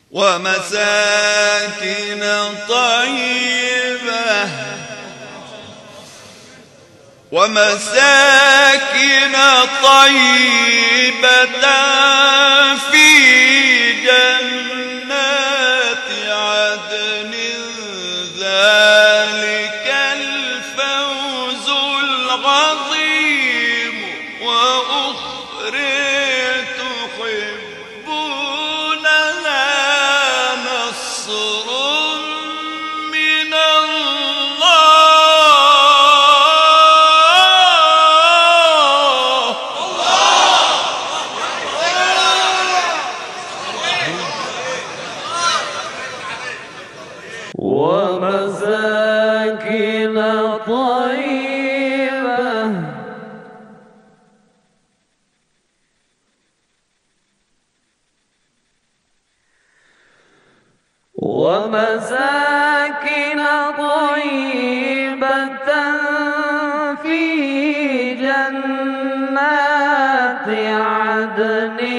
ومساكن طيبة في جنات عدن ذلك الفوز العظيم وأخرى تحبونها نصر من ومساكن طيبة في جنات عدن